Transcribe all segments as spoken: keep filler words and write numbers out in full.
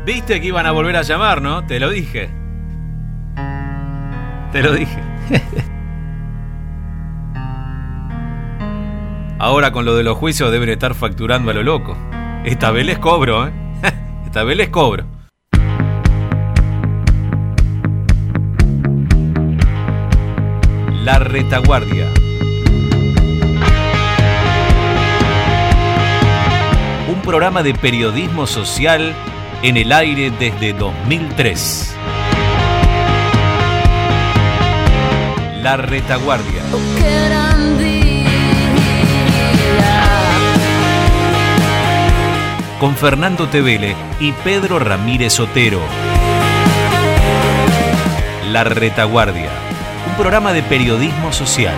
Viste que iban a volver a llamar, ¿no? Te lo dije. Te lo dije. Ahora con lo de los juicios deben estar facturando a lo loco. Esta vez les cobro, ¿eh? Esta vez les cobro. La Retaguardia. Un programa de periodismo social en el aire desde dos mil tres. La Retaguardia. Con Fernando Tevele y Pedro Ramírez Otero. La Retaguardia. Un programa de periodismo social.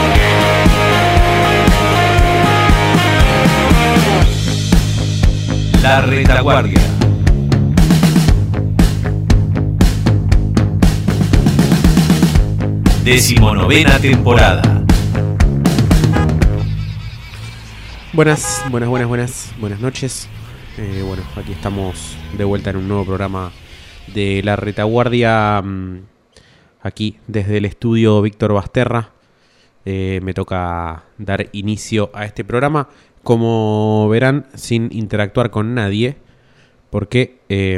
La Retaguardia. Decimonovena temporada. Buenas, buenas, buenas, buenas, buenas noches. Eh, bueno, aquí estamos de vuelta en un nuevo programa de La Retaguardia. Aquí desde el estudio Víctor Basterra. Eh, me toca dar inicio a este programa. Como verán, sin interactuar con nadie. Porque, eh,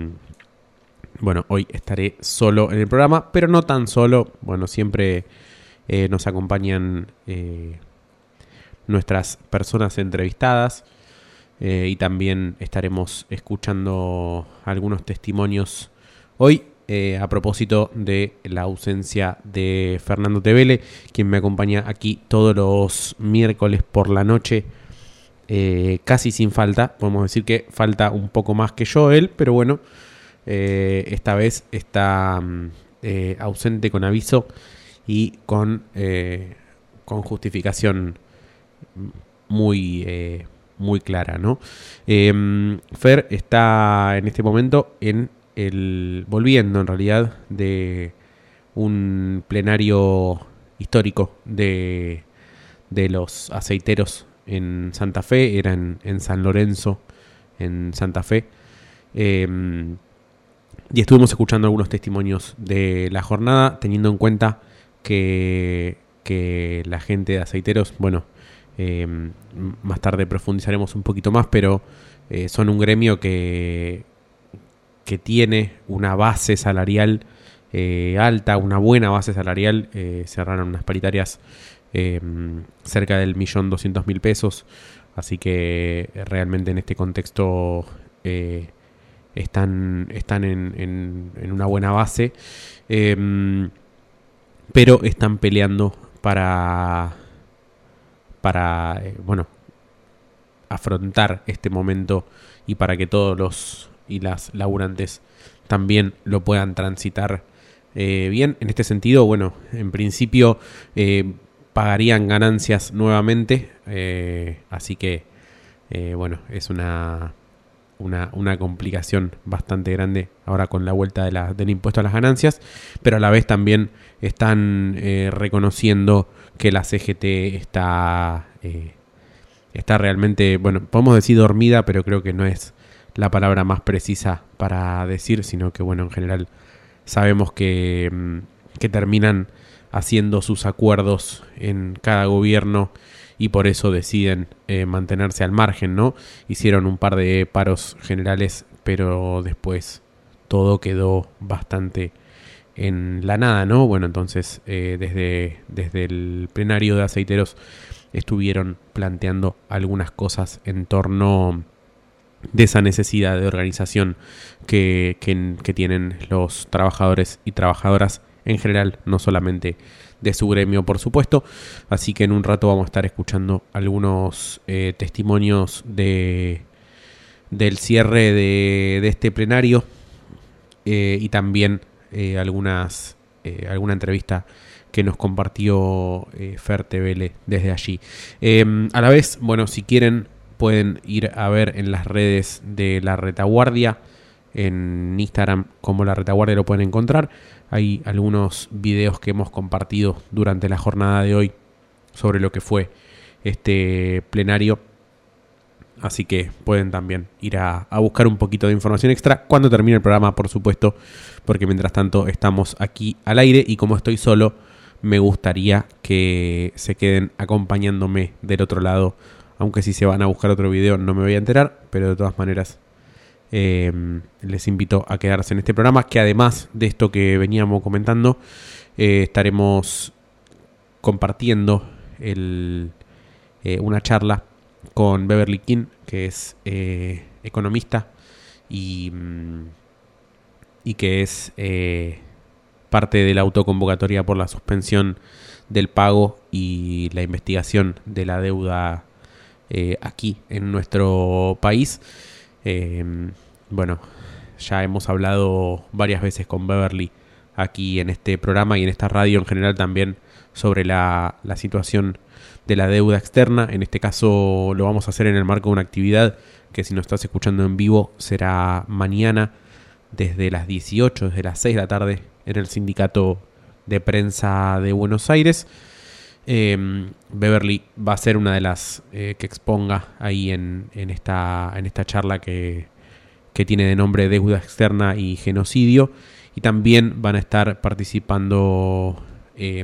bueno, hoy estaré solo en el programa. Pero no tan solo. Bueno, siempre eh, nos acompañan eh, nuestras personas entrevistadas. Eh, y también estaremos escuchando algunos testimonios hoy. Eh, a propósito de la ausencia de Fernando Tevele, quien me acompaña aquí todos los miércoles por la noche, eh, casi sin falta. Podemos decir que falta un poco más que yo él, pero bueno, eh, esta vez está eh, ausente con aviso y con, eh, con justificación muy, eh, muy clara, ¿no? Eh, Fer está en este momento en El, volviendo en realidad de un plenario histórico de, de los aceiteros en Santa Fe, era en, en San Lorenzo, en Santa Fe, eh, y estuvimos escuchando algunos testimonios de la jornada, teniendo en cuenta que, que la gente de aceiteros, bueno, eh, más tarde profundizaremos un poquito más, pero eh, son un gremio que que tiene una base salarial eh, alta, una buena base salarial. Eh, cerraron unas paritarias eh, cerca del millón doscientos mil pesos, así que realmente en este contexto eh, están, están en, en, en una buena base, eh, pero están peleando para, para eh, bueno, afrontar este momento y para que todos los y las laburantes también lo puedan transitar eh, bien. En este sentido, bueno, en principio eh, pagarían ganancias nuevamente, eh, así que eh, bueno, es una, una, una complicación bastante grande ahora con la vuelta de la, del impuesto a las ganancias, pero a la vez también están eh, reconociendo que la C G T está, eh, está realmente, bueno, podemos decir dormida, pero creo que no es la palabra más precisa para decir, sino que bueno, en general sabemos que, que terminan haciendo sus acuerdos en cada gobierno y por eso deciden eh, mantenerse al margen, ¿no? Hicieron un par de paros generales, pero después todo quedó bastante en la nada, ¿no? Bueno, entonces eh, desde, desde el plenario de aceiteros estuvieron planteando algunas cosas en torno de esa necesidad de organización que, que, que tienen los trabajadores y trabajadoras en general, no solamente de su gremio, por supuesto. Así que en un rato vamos a estar escuchando algunos eh, testimonios de del cierre de, de este plenario eh, y también eh, algunas eh, alguna entrevista que nos compartió eh, Fer Tevele desde allí. Eh, a la vez, bueno, si quieren pueden ir a ver en las redes de La Retaguardia, en Instagram como La Retaguardia lo pueden encontrar. Hay algunos videos que hemos compartido durante la jornada de hoy sobre lo que fue este plenario Así que pueden también ir a, a buscar un poquito de información extra cuando termine el programa, por supuesto, porque mientras tanto estamos aquí al aire y como estoy solo, me gustaría que se queden acompañándome del otro lado, aunque si se van a buscar otro video no me voy a enterar, pero de todas maneras eh, les invito a quedarse en este programa, que además de esto que veníamos comentando, eh, estaremos compartiendo el, eh, una charla con Beverly King, que es eh, economista y, y que es eh, parte de la autoconvocatoria por la suspensión del pago y la investigación de la deuda eh, aquí en nuestro país. Eh, bueno, ya hemos hablado varias veces con Beverly aquí en este programa y en esta radio en general también sobre la, la situación de la deuda externa. En este caso lo vamos a hacer en el marco de una actividad que, si nos estás escuchando en vivo, será mañana desde las dieciocho, desde las seis de la tarde, en el Sindicato de Prensa de Buenos Aires. Eh, Beverly va a ser una de las eh, que exponga ahí en, en, esta, en esta charla que, que tiene de nombre Deuda Externa y Genocidio. Y también van a estar participando eh,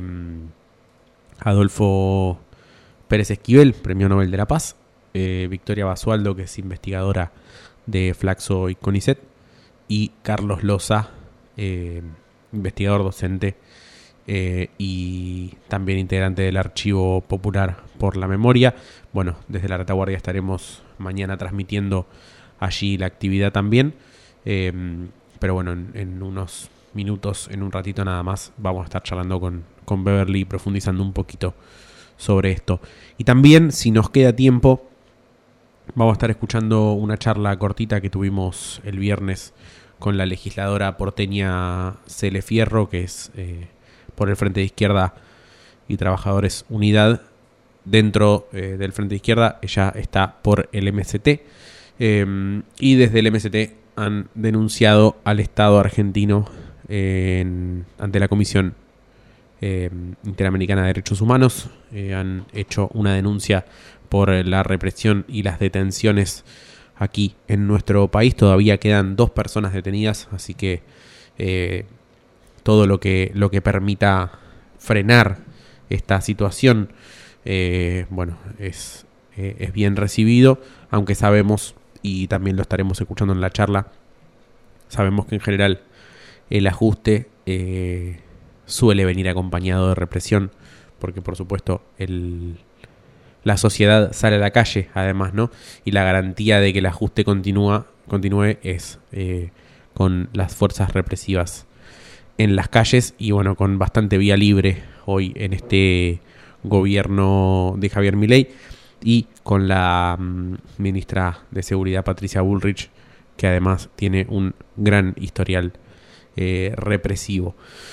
Adolfo Pérez Esquivel, Premio Nobel de la Paz, eh, Victoria Basualdo, que es investigadora de Flaxo y CONICET, y Carlos Loza, eh, investigador docente eh, y también integrante del Archivo Popular por la Memoria. Bueno, desde la retaguardia estaremos mañana transmitiendo allí la actividad también, eh, pero bueno, en, en unos minutos, en un ratito nada más, vamos a estar charlando con, con Beverly, profundizando un poquito sobre esto. Y también, si nos queda tiempo, vamos a estar escuchando una charla cortita que tuvimos el viernes con la legisladora porteña Cele Fierro, que es eh, por el Frente de Izquierda y Trabajadores Unidad. Dentro eh, del Frente de Izquierda, ella está por el M S T, eh, y desde el M S T han denunciado al Estado argentino eh, en, ante la Comisión Eh, Interamericana de Derechos Humanos. Eh, han hecho una denuncia por la represión y las detenciones aquí en nuestro país. Todavía quedan dos personas detenidas, así que eh, todo lo que, lo que permita frenar esta situación eh, bueno, es, eh, es bien recibido, aunque sabemos, y también lo estaremos escuchando en la charla, sabemos que en general el ajuste eh, suele venir acompañado de represión, porque por supuesto el, la sociedad sale a la calle, además, ¿no? Y la garantía de que el ajuste continúa, continúe es eh, con las fuerzas represivas en las calles, y bueno, con bastante vía libre hoy en este gobierno de Javier Milei, y con la mm, ministra de Seguridad, Patricia Bullrich, que además tiene un gran historial eh, represivo.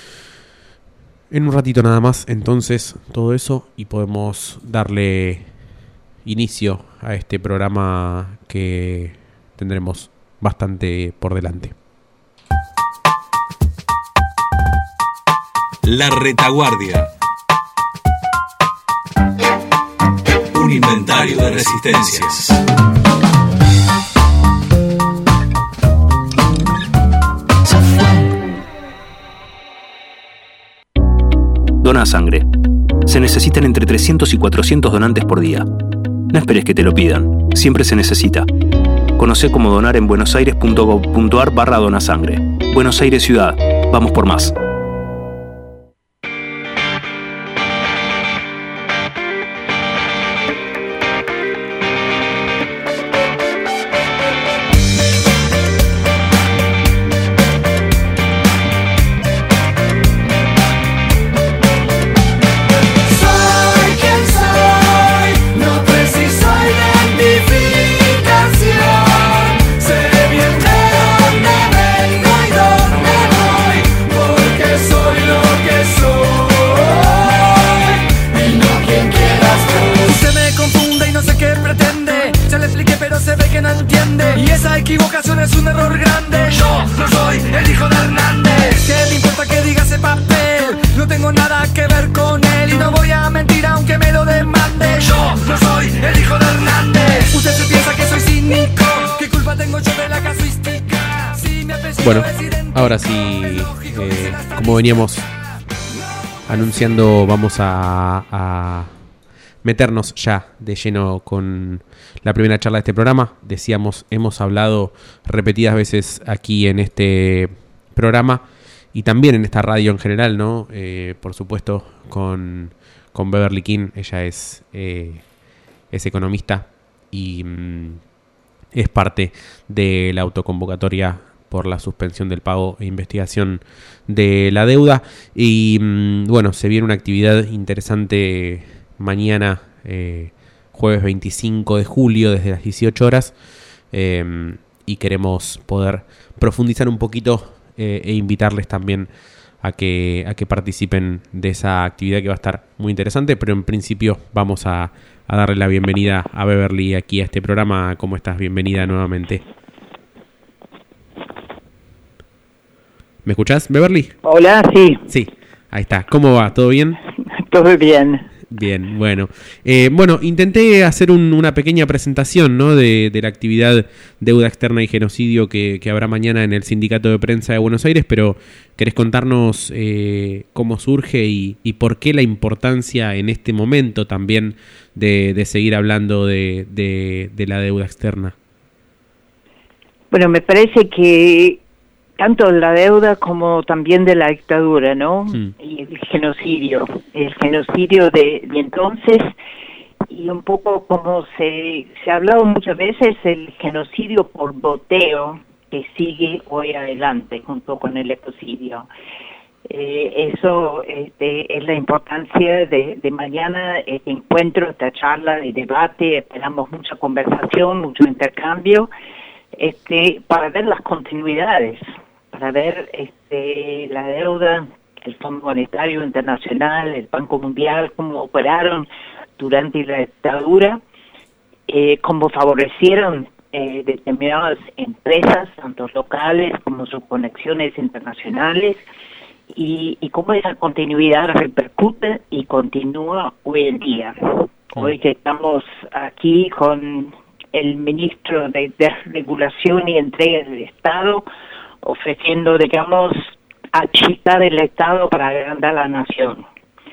En un ratito nada más, entonces, todo eso, y podemos darle inicio a este programa que tendremos bastante por delante. La Retaguardia. Un inventario de resistencias. Dona sangre. Se necesitan entre trescientos y cuatrocientos donantes por día. No esperes que te lo pidan. Siempre se necesita. Conocé cómo donar en buenosaires.gov.ar barra donasangre. Buenos Aires Ciudad. Vamos por más. Usted se piensa que soy Bueno, ahora sí, eh, como veníamos anunciando, vamos a, a meternos ya de lleno con la primera charla de este programa. Decíamos, hemos hablado repetidas veces aquí en este programa y también en esta radio en general, ¿no? Eh, por supuesto, con, con Beverly King. Ella es, eh, es economista y mm, es parte de la autoconvocatoria por la suspensión del pago e investigación de la deuda. Y mmm, bueno, se viene una actividad interesante mañana, eh, jueves veinticinco de julio, desde las dieciocho horas. Eh, y queremos poder profundizar un poquito eh, e invitarles también a que, a que participen de esa actividad que va a estar muy interesante. Pero en principio vamos a, a darle la bienvenida a Beverly aquí a este programa. ¿Cómo estás? Bienvenida nuevamente. ¿Me escuchás, Beverly? Hola, sí. Sí, ahí está. ¿Cómo va? ¿Todo bien? Todo bien. Bien, bueno. Eh, bueno, intenté hacer un, una pequeña presentación, ¿no? de, de la actividad Deuda Externa y Genocidio que, que habrá mañana en el Sindicato de Prensa de Buenos Aires, pero ¿querés contarnos eh, cómo surge y, y por qué la importancia en este momento también de, de seguir hablando de, de, de la deuda externa? Bueno, me parece que tanto la deuda como también de la dictadura, ¿no? Mm. Y el genocidio, el genocidio de, de entonces, y un poco como se, se ha hablado muchas veces, el genocidio por boteo que sigue hoy adelante junto con el ecocidio. Eh, eso este, es la importancia de, de mañana, este encuentro, esta charla de debate. Esperamos mucha conversación, mucho intercambio, este, para ver las continuidades, para ver este, la deuda, el Fondo Monetario Internacional, el Banco Mundial, cómo operaron durante la dictadura, eh, cómo favorecieron eh, determinadas empresas, tanto locales como sus conexiones internacionales, y, y cómo esa continuidad repercute y continúa hoy en día. Hoy que estamos aquí con el ministro de Desregulación y Entrega del Estado, ofreciendo, digamos, achicar el Estado para agrandar la nación.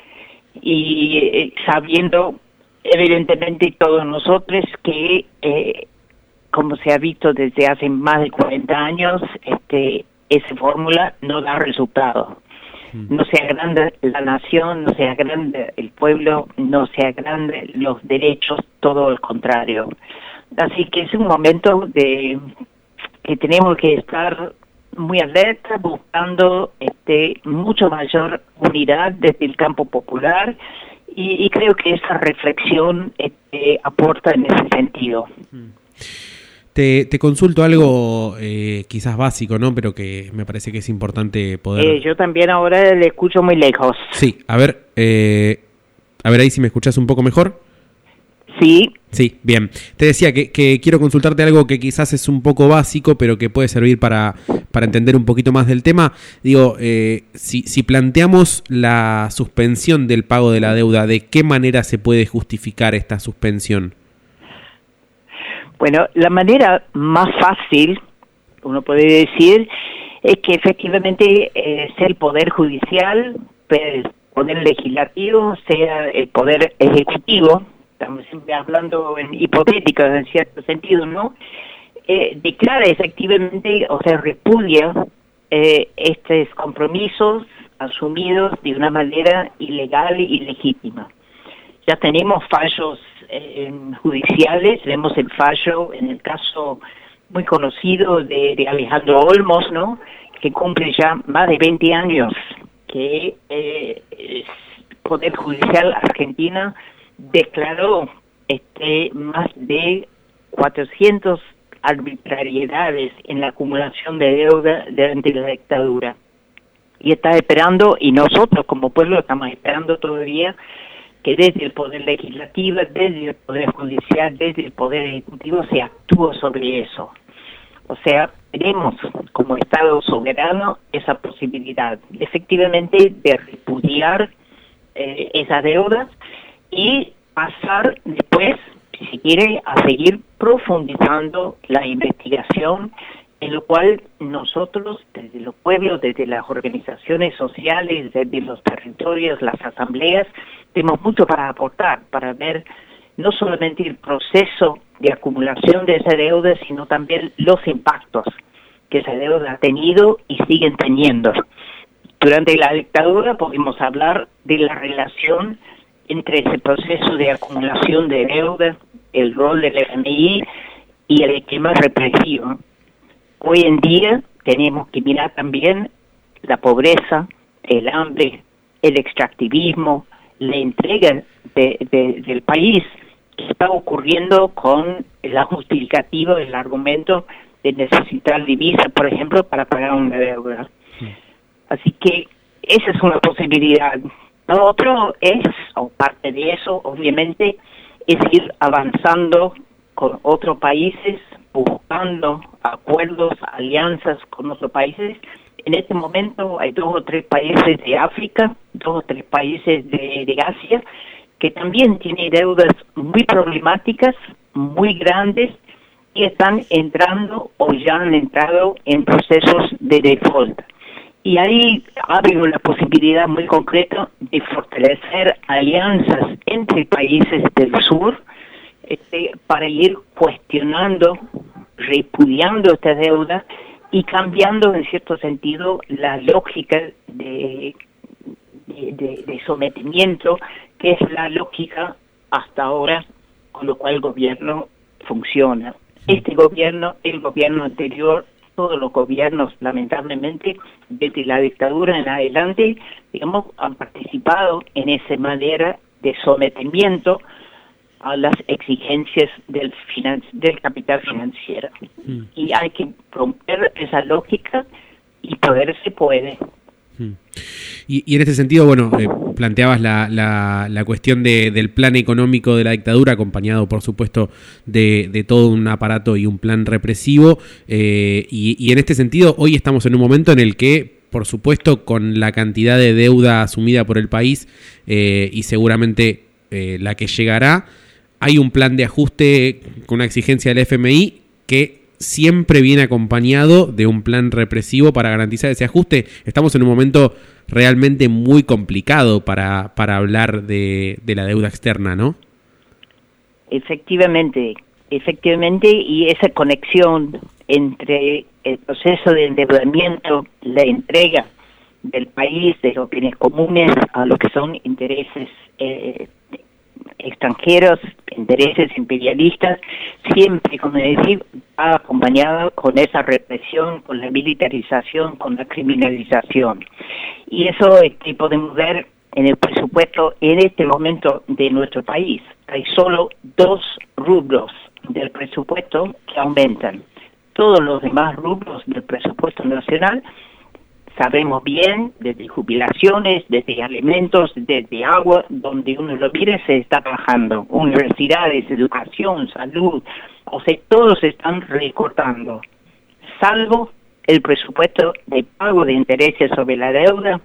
Y eh, sabiendo, evidentemente, todos nosotros que, eh, como se ha visto desde hace más de cuarenta años, este, esa fórmula no da resultado. No se agranda la nación, no se agranda el pueblo, no se agranda los derechos, todo lo contrario. Así que es un momento de que tenemos que estar muy alerta, buscando este mucho mayor unidad desde el campo popular, y, y creo que esa reflexión este, aporta en ese sentido. Te, te consulto algo eh, quizás básico, ¿no? Pero que me parece que es importante poder... Eh, yo también ahora le escucho muy lejos. Sí, a ver, eh, a ver ahí si me escuchás un poco mejor. Sí. Sí, bien. Te decía que, que quiero consultarte algo que quizás es un poco básico, pero que puede servir para, para entender un poquito más del tema. Digo, eh, si, si planteamos la suspensión del pago de la deuda, ¿de qué manera se puede justificar esta suspensión? Bueno, la manera más fácil, uno puede decir, es que efectivamente eh, sea el Poder Judicial, el Poder Legislativo, sea el Poder Ejecutivo, estamos siempre hablando en hipotéticos en cierto sentido, ¿no? Eh, declara efectivamente, o sea, repudia eh, estos compromisos asumidos de una manera ilegal y ilegítima. Ya tenemos fallos eh, judiciales, tenemos el fallo en el caso muy conocido de, de Alejandro Olmos, ¿no? Que cumple ya más de veinte años que eh, el Poder Judicial Argentina declaró este más de cuatrocientas arbitrariedades en la acumulación de deuda durante la dictadura. Y está esperando, y nosotros como pueblo estamos esperando todavía, que desde el Poder Legislativo, desde el Poder Judicial, desde el Poder Ejecutivo se actúe sobre eso. O sea, tenemos como Estado soberano esa posibilidad, efectivamente, de repudiar eh, esas deudas y pasar después, si se quiere, a seguir profundizando la investigación, en lo cual nosotros, desde los pueblos, desde las organizaciones sociales, desde los territorios, las asambleas, tenemos mucho para aportar, para ver no solamente el proceso de acumulación de esa deuda, sino también los impactos que esa deuda ha tenido y siguen teniendo. Durante la dictadura pudimos hablar de la relación entre ese proceso de acumulación de deuda, el rol del F M I y el esquema represivo. Hoy en día tenemos que mirar también la pobreza, el hambre, el extractivismo, la entrega de, de, del país que está ocurriendo con la justificativa del argumento de necesitar divisas, por ejemplo, para pagar una deuda. Sí. Así que esa es una posibilidad. Lo otro es, o parte de eso, obviamente, es ir avanzando con otros países, buscando acuerdos, alianzas con otros países. En este momento hay dos o tres países de África, dos o tres países de, de Asia, que también tienen deudas muy problemáticas, muy grandes, y están entrando o ya han entrado en procesos de default. Y ahí abre una posibilidad muy concreta de fortalecer alianzas entre países del sur este, para ir cuestionando, repudiando esta deuda y cambiando en cierto sentido la lógica de, de, de, de sometimiento, que es la lógica hasta ahora con lo cual el gobierno funciona. Este gobierno, el gobierno anterior, todos los gobiernos, lamentablemente, desde la dictadura en adelante, digamos, han participado en esa manera de sometimiento a las exigencias del finan- del capital financiero. Mm. Y hay que romper esa lógica y poder se puede. Mm. Y, y en este sentido, bueno, eh, planteabas la, la, la cuestión de, del plan económico de la dictadura, acompañado, por supuesto, de, de todo un aparato y un plan represivo. Eh, y, y en este sentido, hoy estamos en un momento en el que, por supuesto, con la cantidad de deuda asumida por el país eh, y seguramente eh, la que llegará, hay un plan de ajuste con una exigencia del F M I que siempre viene acompañado de un plan represivo para garantizar ese ajuste. Estamos en un momento realmente muy complicado para, para hablar de, de la deuda externa, ¿no? Efectivamente, efectivamente, y esa conexión entre el proceso de endeudamiento, la entrega del país, de los bienes comunes a lo que son intereses eh, extranjeros, intereses imperialistas, siempre, como decir, va acompañado con esa represión, con la militarización, con la criminalización. Y eso este, podemos ver en el presupuesto en este momento de nuestro país. Hay solo dos rubros del presupuesto que aumentan. Todos los demás rubros del presupuesto nacional, sabemos bien, desde jubilaciones, desde alimentos, desde agua, donde uno lo mire se está bajando. Universidades, educación, salud, o sea, todos se están recortando, salvo el presupuesto de pago de intereses sobre la deuda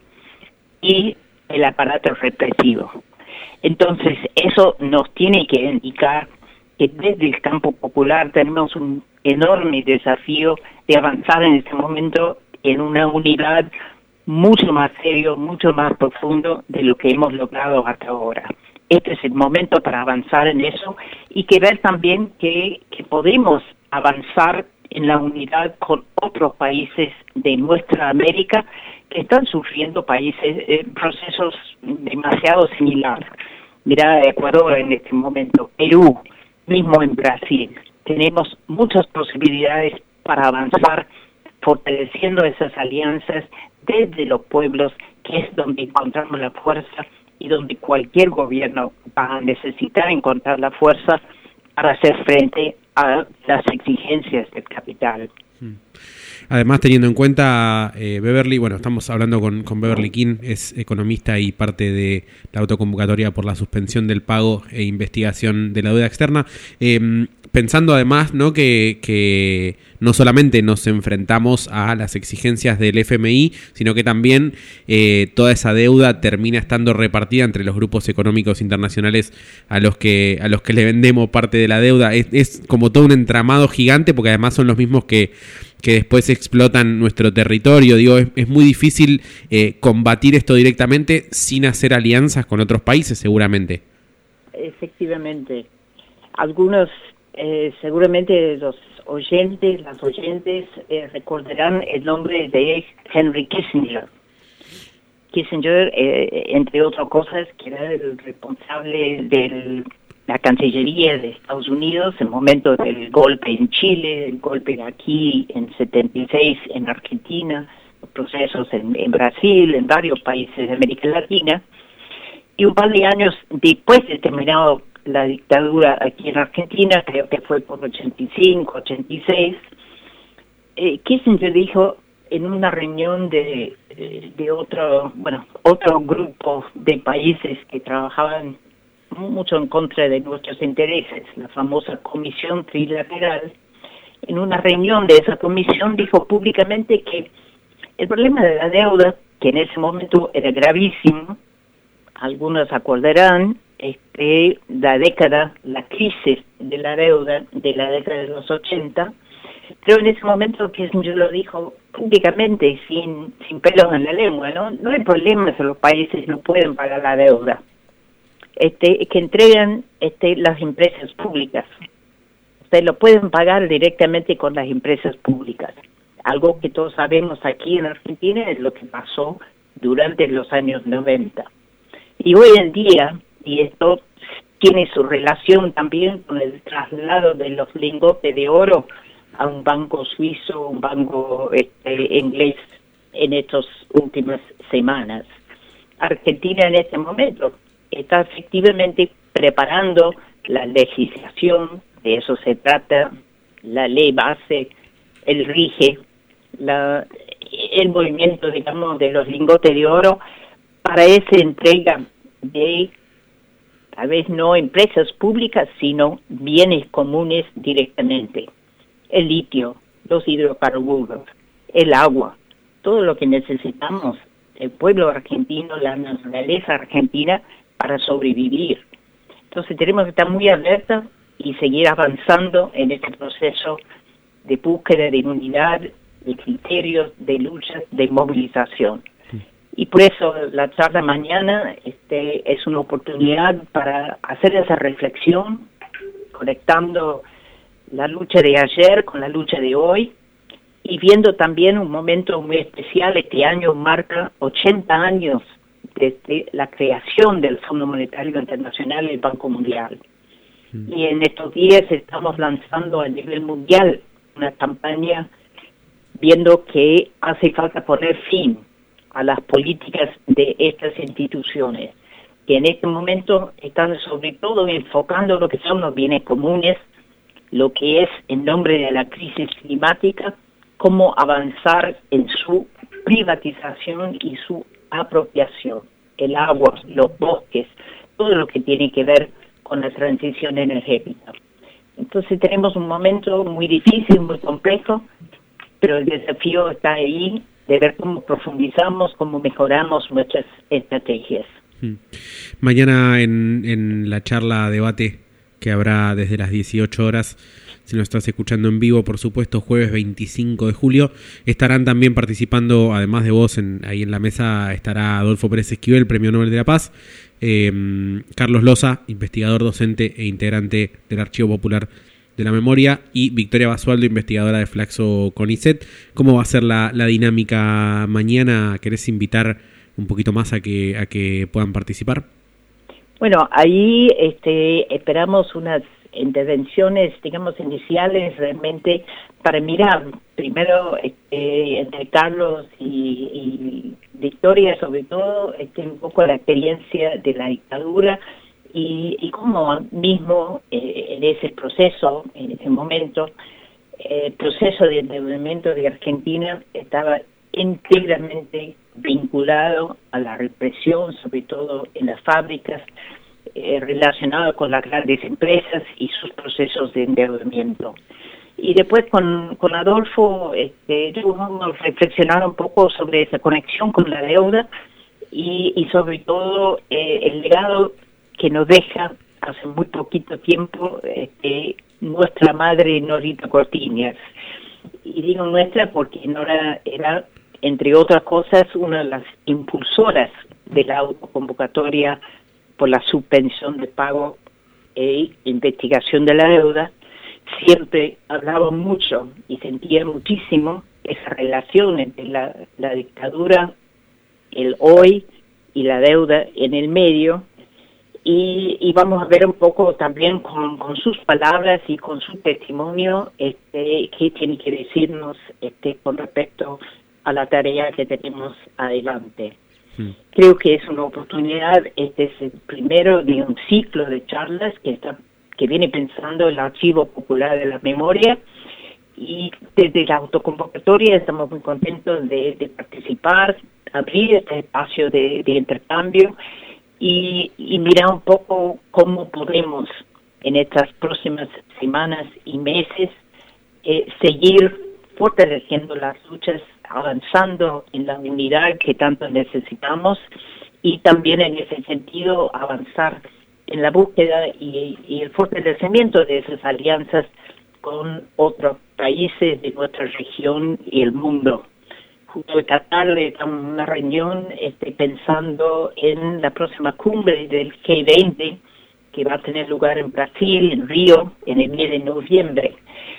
y el aparato represivo. Entonces, eso nos tiene que indicar que desde el campo popular tenemos un enorme desafío de avanzar en este momento en una unidad mucho más serio, mucho más profundo de lo que hemos logrado hasta ahora. Este es el momento para avanzar en eso y que ver también que, que podemos avanzar en la unidad con otros países de nuestra América que están sufriendo países eh, procesos demasiado similares. Mira Ecuador en este momento, Perú, mismo en Brasil. Tenemos muchas posibilidades para avanzar fortaleciendo esas alianzas desde los pueblos, que es donde encontramos la fuerza y donde cualquier gobierno va a necesitar encontrar la fuerza para hacer frente a las exigencias del capital. Además, teniendo en cuenta, eh, Beverly, bueno, estamos hablando con, con Beverly King, es economista y parte de la autoconvocatoria por la suspensión del pago e investigación de la deuda externa. Eh, pensando además, ¿no?, que, que no solamente nos enfrentamos a las exigencias del F M I, sino que también eh, toda esa deuda termina estando repartida entre los grupos económicos internacionales a los que a los que le vendemos parte de la deuda. Es, es como todo un entramado gigante, porque además son los mismos que, que después explotan nuestro territorio. Digo, es, es muy difícil eh, combatir esto directamente sin hacer alianzas con otros países, seguramente. Efectivamente. Algunos, eh, seguramente los oyentes, las oyentes eh, recordarán el nombre de Henry Kissinger. Kissinger, eh, entre otras cosas, que era el responsable de la Cancillería de Estados Unidos en el momento del golpe en Chile, el golpe aquí en setenta y seis en Argentina, los procesos en, en Brasil, en varios países de América Latina. Y un par de años después de terminado la dictadura aquí en Argentina, creo que fue por ochenta y cinco, ochenta y seis, eh, Kissinger dijo en una reunión de, de, de otro, bueno, otro grupo de países que trabajaban mucho en contra de nuestros intereses, la famosa Comisión Trilateral, en una reunión de esa comisión dijo públicamente que el problema de la deuda, que en ese momento era gravísimo, algunos acordarán, este, la década, la crisis de la deuda de la década de los ochenta, pero en ese momento Kissinger lo dijo públicamente, sin, sin pelos en la lengua, ¿no? No hay problema si los países no pueden pagar la deuda, este, que entregan este, las empresas públicas. Ustedes lo pueden pagar directamente con las empresas públicas. Algo que todos sabemos aquí en Argentina es lo que pasó durante los años noventa. Y hoy en día, y esto tiene su relación también con el traslado de los lingotes de oro a un banco suizo, un banco este, inglés en estas últimas semanas. Argentina en este momento está efectivamente preparando la legislación, de eso se trata, la ley base, el rige, la, el movimiento, digamos, de los lingotes de oro para esa entrega de, tal vez no empresas públicas, sino bienes comunes directamente. El litio, los hidrocarburos, el agua, todo lo que necesitamos, el pueblo argentino, la naturaleza argentina, para sobrevivir. Entonces tenemos que estar muy alertas y seguir avanzando en este proceso de búsqueda de unidad, de criterios, de luchas, de movilización. Y por eso la charla mañana este, es una oportunidad para hacer esa reflexión, conectando la lucha de ayer con la lucha de hoy, y viendo también un momento muy especial. Este año marca ochenta años desde la creación del Fondo Monetario Internacional y el Banco Mundial. Mm. Y en estos días estamos lanzando a nivel mundial una campaña viendo que hace falta poner fin a las políticas de estas instituciones, que en este momento están sobre todo enfocando lo que son los bienes comunes, lo que es en nombre de la crisis climática, cómo avanzar en su privatización y su apropiación, el agua, los bosques, todo lo que tiene que ver con la transición energética. Entonces tenemos un momento muy difícil, muy complejo, pero el desafío está ahí, de ver cómo profundizamos, cómo mejoramos nuestras estrategias. Mañana en, en la charla debate que habrá desde las dieciocho horas, si nos estás escuchando en vivo, por supuesto, jueves veinticinco de julio, estarán también participando, además de vos, en, ahí en la mesa estará Adolfo Pérez Esquivel, Premio Nobel de la Paz, eh, Carlos Loza, investigador, docente e integrante del Archivo Popular de la Memoria, y Victoria Basualdo, investigadora de Flaxo CONICET. ¿Cómo va a ser la, la dinámica mañana? ¿Querés invitar un poquito más a que a que puedan participar? Bueno, ahí este, esperamos unas intervenciones, digamos, iniciales realmente para mirar, primero, este, entre Carlos y, y Victoria, sobre todo, este, un poco la experiencia de la dictadura, y, y cómo mismo eh, en ese proceso, en ese momento, el proceso de endeudamiento de Argentina estaba íntegramente vinculado a la represión, sobre todo en las fábricas, eh, relacionado con las grandes empresas y sus procesos de endeudamiento. Y después con, con Adolfo este, vamos a reflexionar un poco sobre esa conexión con la deuda y, y sobre todo eh, el legado que nos deja hace muy poquito tiempo este, nuestra madre Norita Cortiñas. Y digo nuestra porque Nora era, entre otras cosas, una de las impulsoras de la autoconvocatoria por la suspensión de pago e investigación de la deuda. Siempre hablaba mucho y sentía muchísimo esa relación entre la, la dictadura, el hoy y la deuda en el medio. Y, y vamos a ver un poco también con, con sus palabras y con su testimonio este, qué tiene que decirnos este, con respecto a la tarea que tenemos adelante. Sí. Creo que es una oportunidad, este es el primero de un ciclo de charlas que está que viene pensando el Archivo Popular de la Memoria, y desde la autoconvocatoria estamos muy contentos de, de participar, abrir este espacio de, de intercambio y, y mirar un poco cómo podemos en estas próximas semanas y meses eh, seguir fortaleciendo las luchas, avanzando en la unidad que tanto necesitamos y también en ese sentido avanzar en la búsqueda y, y el fortalecimiento de esas alianzas con otros países de nuestra región y el mundo. Justo esta tarde estamos en una reunión este, pensando en la próxima cumbre del G veinte que va a tener lugar en Brasil, en Río, en el mes de noviembre.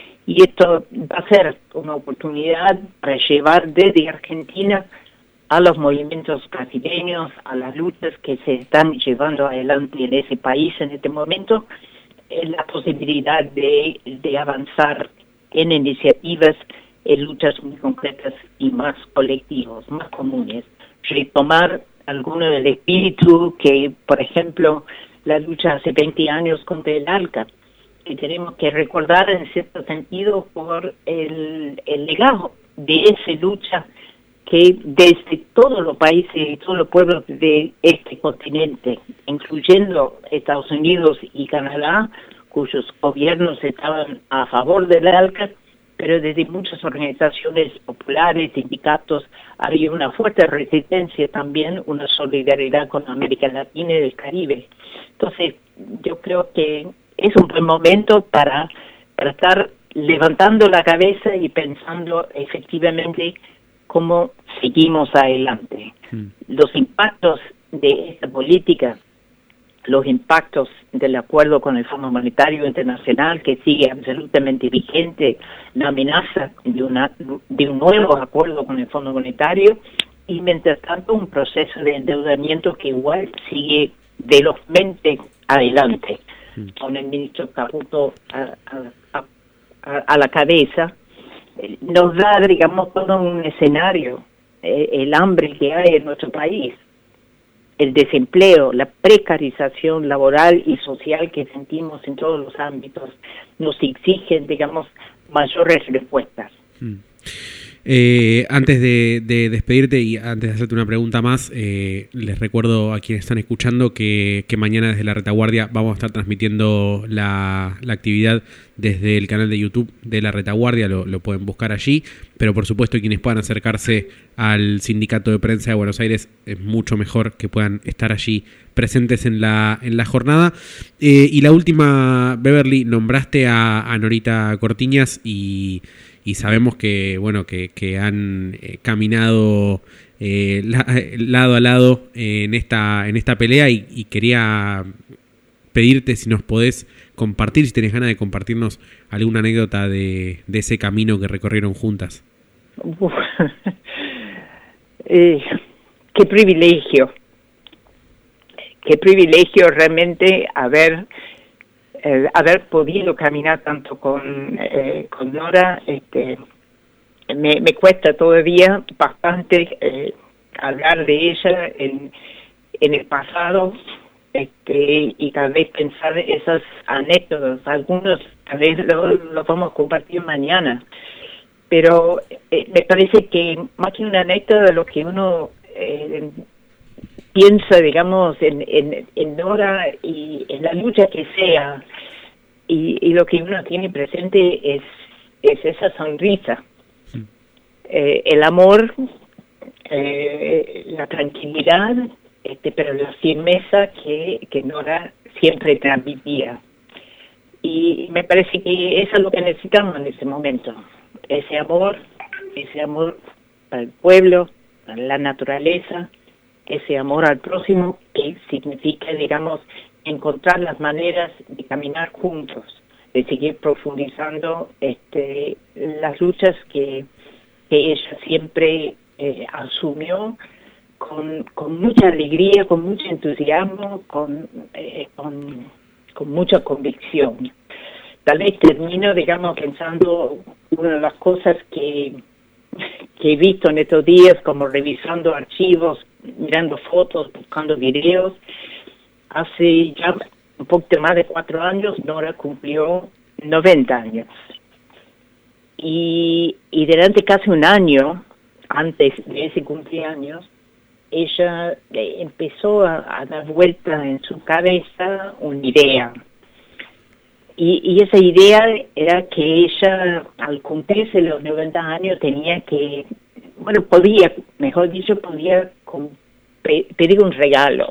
Y esto va a ser una oportunidad para llevar desde Argentina a los movimientos brasileños, a las luchas que se están llevando adelante en ese país en este momento, eh, la posibilidad de, de avanzar en iniciativas, en luchas muy concretas y más colectivos, más comunes. Retomar alguno del espíritu que, por ejemplo, la lucha hace veinte años contra el ALCA, que tenemos que recordar en cierto sentido por el, el legado de esa lucha que desde todos los países y todos los pueblos de este continente, incluyendo Estados Unidos y Canadá, cuyos gobiernos estaban a favor del ALCA, pero desde muchas organizaciones populares, sindicatos, había una fuerte resistencia también, una solidaridad con América Latina y el Caribe. Entonces, yo creo que es un buen momento para, para estar levantando la cabeza y pensando efectivamente cómo seguimos adelante. Mm. Los impactos de esta política, los impactos del acuerdo con el Fondo Monetario Internacional, que sigue absolutamente vigente, la amenaza de, una, de un nuevo acuerdo con el Fondo Monetario, y mientras tanto un proceso de endeudamiento que igual sigue velozmente adelante, mm. con el ministro Caputo a, a, a, a la cabeza. Nos da, digamos, todo un escenario, eh, el hambre que hay en nuestro país, el desempleo, la precarización laboral y social que sentimos en todos los ámbitos, nos exigen, digamos, mayores respuestas. Mm. Eh, antes de, de despedirte y antes de hacerte una pregunta más, eh, les recuerdo a quienes están escuchando que, que mañana desde la Retaguardia vamos a estar transmitiendo la, la actividad desde el canal de YouTube de la Retaguardia, lo, lo pueden buscar allí, pero por supuesto quienes puedan acercarse al Sindicato de Prensa de Buenos Aires es mucho mejor que puedan estar allí presentes en la, en la jornada. Eh, y la última, Beverly, nombraste a, a Norita Cortiñas y... y sabemos que bueno que, que han eh, caminado eh, la, lado a lado eh, en esta en esta pelea y, y quería pedirte si nos podés compartir, si tenés ganas de compartirnos alguna anécdota de, de ese camino que recorrieron juntas. Uf. eh, qué privilegio, qué privilegio realmente haber Eh, haber podido caminar tanto con eh, con Nora. Este, me, me cuesta todavía bastante eh, hablar de ella en, en el pasado, este, y tal vez pensar esas anécdotas, algunos tal vez lo, lo vamos a compartir mañana. Pero eh, me parece que más que una anécdota, lo que uno eh, piensa, digamos, en, en, en Nora y en la lucha que sea, y, y lo que uno tiene presente es, es esa sonrisa, sí. eh, el amor, eh, la tranquilidad, este, pero la firmeza que, que Nora siempre transmitía. Y me parece que eso es lo que necesitamos en ese momento. Ese amor, ese amor para el pueblo, para la naturaleza, ese amor al próximo, que significa, digamos, encontrar las maneras de caminar juntos, de seguir profundizando este, las luchas que, que ella siempre eh, asumió con, con mucha alegría, con mucho entusiasmo, con, eh, con, con mucha convicción. Tal vez termino, digamos, pensando una de las cosas que, que he visto en estos días, como revisando archivos, mirando fotos, buscando videos. Hace ya un poquito más de cuatro años, Nora cumplió noventa años. Y, y durante casi un año, antes de ese cumpleaños, ella empezó a, a dar vuelta en su cabeza una idea. Y, y esa idea era que ella, al cumplirse los noventa años, tenía que, bueno, podía, mejor dicho, podía con, pe, pedir un regalo.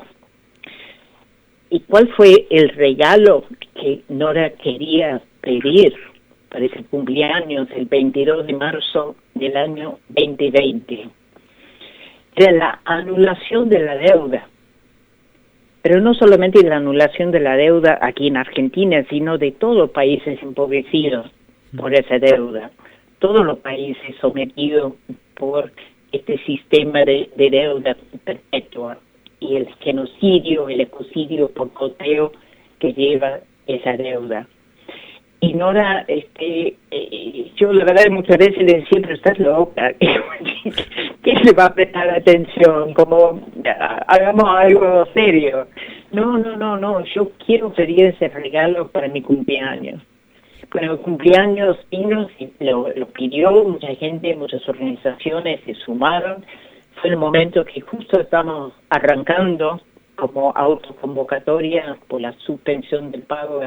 ¿Y cuál fue el regalo que Nora quería pedir para ese cumpleaños, el veintidós de marzo del año veinte veinte? Era la anulación de la deuda. Pero no solamente la anulación de la deuda aquí en Argentina, sino de todos los países empobrecidos por esa deuda. Todos los países sometidos por este sistema de, de deuda perpetua y el genocidio, el ecocidio por goteo que lleva esa deuda. Y Nora, este, eh, yo la verdad muchas veces le decía, pero estás loca, ¿qué le va a prestar atención? Como, hagamos algo serio. No, no, no, no, yo quiero pedir ese regalo para mi cumpleaños. Bueno, el cumpleaños vino, lo, lo pidió, mucha gente, muchas organizaciones se sumaron. Fue el momento que justo estamos arrancando como autoconvocatoria por la suspensión del pago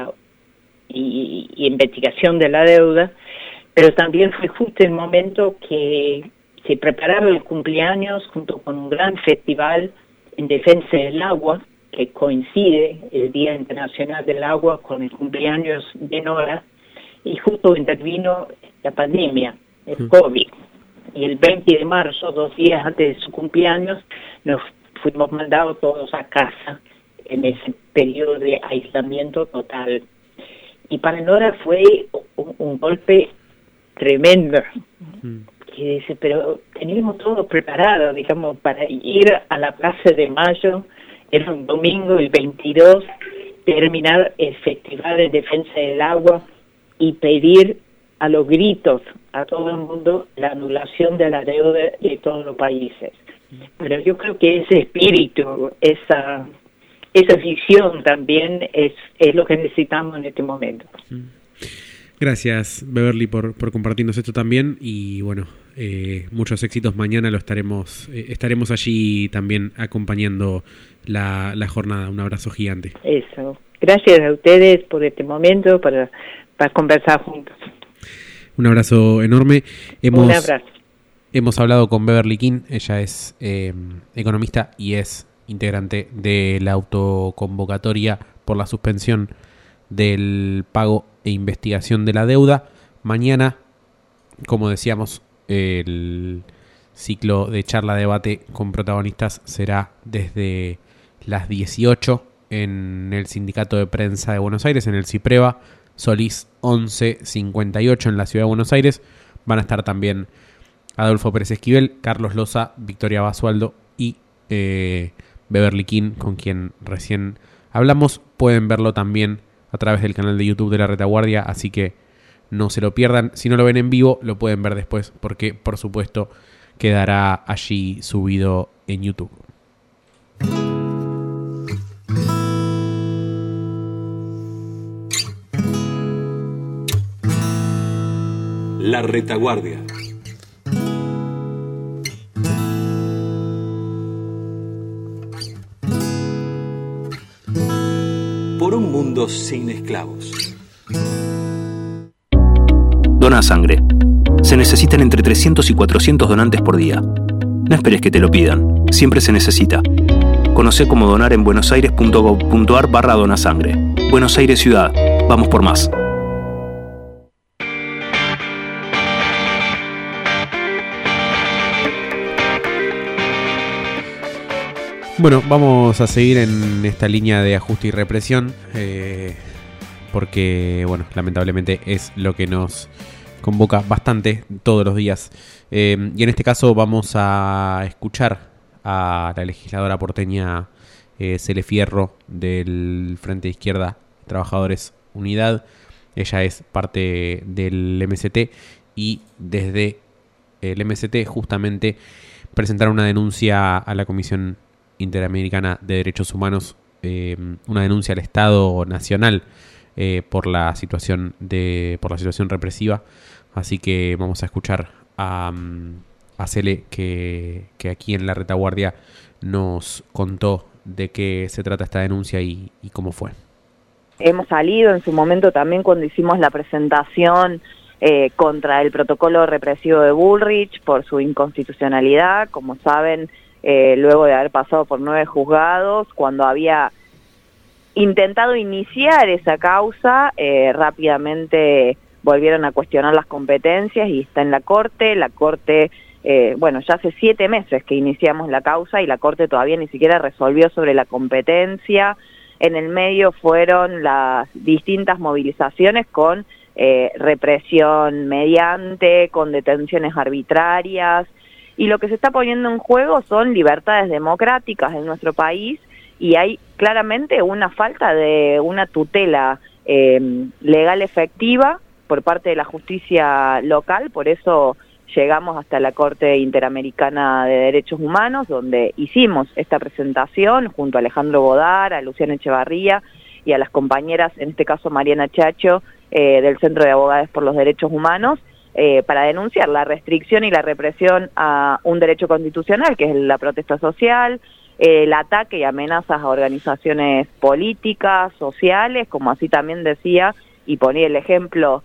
y, y investigación de la deuda, pero también fue justo el momento que se preparaba el cumpleaños junto con un gran festival en defensa del agua, que coincide el Día Internacional del Agua con el cumpleaños de Nora, y justo intervino la pandemia, el COVID. Y el veinte de marzo, dos días antes de su cumpleaños, nos fuimos mandados todos a casa en ese periodo de aislamiento total. Y para Nora fue un, un golpe tremendo. Mm. Que dice, pero teníamos todo preparado, digamos, para ir a la Plaza de Mayo, era un domingo, el veintidós, terminar el Festival de Defensa del Agua y pedir a los gritos a todo el mundo la anulación de la deuda de todos los países. Pero yo creo que ese espíritu, esa esa visión también es, es lo que necesitamos en este momento. Gracias, Beverly, por, por compartirnos esto también. Y bueno, eh, muchos éxitos. Mañana lo estaremos eh, estaremos allí también acompañando la, la jornada. Un abrazo gigante. Eso. Gracias a ustedes por este momento, para, para conversar juntos. Un abrazo enorme. Hemos, Un abrazo. Hemos hablado con Beverly King. Ella es eh, economista y es integrante de la autoconvocatoria por la suspensión del pago e investigación de la deuda. Mañana, como decíamos, el ciclo de charla-debate con protagonistas será desde las dieciocho en el Sindicato de Prensa de Buenos Aires, en el CIPREVA, Solís once cincuenta y ocho en la Ciudad de Buenos Aires. Van a estar también Adolfo Pérez Esquivel, Carlos Loza, Victoria Basualdo y eh, Beverly King, con quien recién hablamos. Pueden verlo también a través del canal de YouTube de La Retaguardia, así que no se lo pierdan. Si no lo ven en vivo, lo pueden ver después, porque por supuesto quedará allí subido en YouTube. La Retaguardia. Por un mundo sin esclavos. Dona sangre. Se necesitan entre trescientos y cuatrocientos donantes por día. No esperes que te lo pidan. Siempre se necesita. Conocé cómo donar en buenosaires.gov.ar barra donasangre. Buenos Aires Ciudad. Vamos por más. Bueno, vamos a seguir en esta línea de ajuste y represión, eh, porque, bueno, lamentablemente es lo que nos convoca bastante todos los días. Eh, y en este caso vamos a escuchar a la legisladora porteña eh, Cele Fierro del Frente de Izquierda Trabajadores Unidad. Ella es parte del M S T y desde el M S T justamente presentaron una denuncia a la Comisión Interamericana de Derechos Humanos, eh, una denuncia al Estado Nacional eh, por la situación de por la situación represiva. Así que vamos a escuchar a, a Cele que, que aquí en La Retaguardia nos contó de qué se trata esta denuncia y, y cómo fue. Hemos salido en su momento también cuando hicimos la presentación eh, contra el protocolo represivo de Bullrich por su inconstitucionalidad. Como saben, Eh, luego de haber pasado por nueve juzgados, cuando había intentado iniciar esa causa, eh, rápidamente volvieron a cuestionar las competencias y está en la Corte. La Corte, eh, bueno, ya hace siete meses que iniciamos la causa y la Corte todavía ni siquiera resolvió sobre la competencia. En el medio fueron las distintas movilizaciones con eh, represión mediante, con detenciones arbitrarias. Y lo que se está poniendo en juego son libertades democráticas en nuestro país y hay claramente una falta de una tutela eh, legal efectiva por parte de la justicia local. Por eso llegamos hasta la Corte Interamericana de Derechos Humanos, donde hicimos esta presentación junto a Alejandro Bodar, a Luciana Echevarría y a las compañeras, en este caso Mariana Chacho, eh, del Centro de Abogados por los Derechos Humanos, Eh, para denunciar la restricción y la represión a un derecho constitucional, que es la protesta social, eh, el ataque y amenazas a organizaciones políticas, sociales, como así también decía, y ponía el ejemplo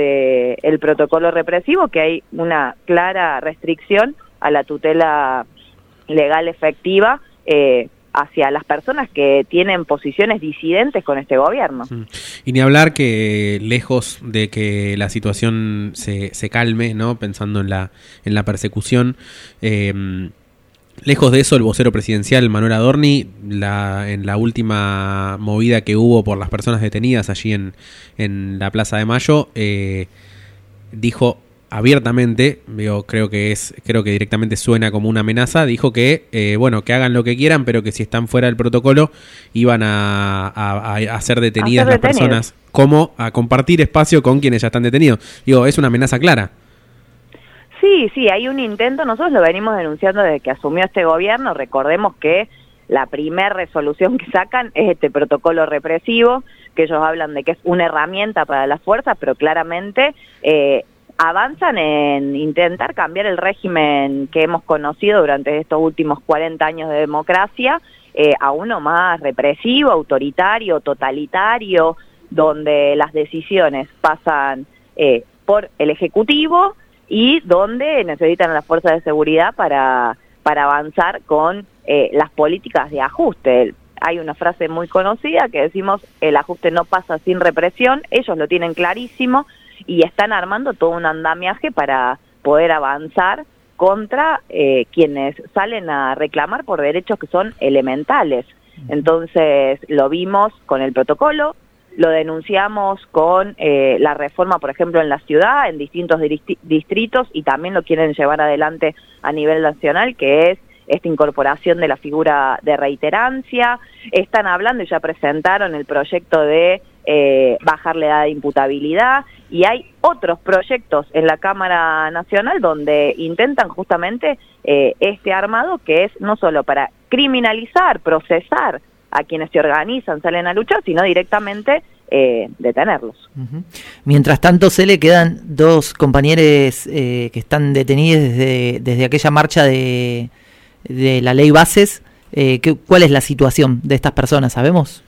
del protocolo represivo, que hay una clara restricción a la tutela legal efectiva eh, hacia las personas que tienen posiciones disidentes con este gobierno. Y ni hablar que lejos de que la situación se, se calme, ¿no? Pensando en la, en la persecución, eh, lejos de eso, el vocero presidencial Manuel Adorni, la, en la última movida que hubo por las personas detenidas allí en, en la Plaza de Mayo, eh, dijo abiertamente, yo creo que es, creo que directamente suena como una amenaza, dijo que eh, bueno, que hagan lo que quieran, pero que si están fuera del protocolo iban a, a, a ser detenidas las personas, como a compartir espacio con quienes ya están detenidos. Digo, es una amenaza clara. Sí, sí, hay un intento, nosotros lo venimos denunciando desde que asumió este gobierno. Recordemos que la primera resolución que sacan es este protocolo represivo, que ellos hablan de que es una herramienta para las fuerzas, pero claramente eh, avanzan en intentar cambiar el régimen que hemos conocido durante estos últimos cuarenta años de democracia eh, a uno más represivo, autoritario, totalitario, donde las decisiones pasan eh, por el Ejecutivo y donde necesitan a las fuerzas de seguridad para, para avanzar con eh, las políticas de ajuste. Hay una frase muy conocida que decimos, el ajuste no pasa sin represión. Ellos lo tienen clarísimo y están armando todo un andamiaje para poder avanzar contra eh, quienes salen a reclamar por derechos que son elementales. Entonces lo vimos con el protocolo, lo denunciamos con eh, la reforma, por ejemplo, en la ciudad, en distintos distritos, y también lo quieren llevar adelante a nivel nacional, que es esta incorporación de la figura de reiterancia. Están hablando y ya presentaron el proyecto de eh, bajar la edad de imputabilidad, y hay otros proyectos en la Cámara Nacional donde intentan justamente eh, este armado, que es no solo para criminalizar, procesar a quienes se organizan, salen a luchar, sino directamente eh, detenerlos. Uh-huh. Mientras tanto, se le quedan dos compañeros eh, que están detenidos desde, desde aquella marcha de, de la ley Bases. Eh, ¿qué, ¿Cuál es la situación de estas personas? ¿Sabemos?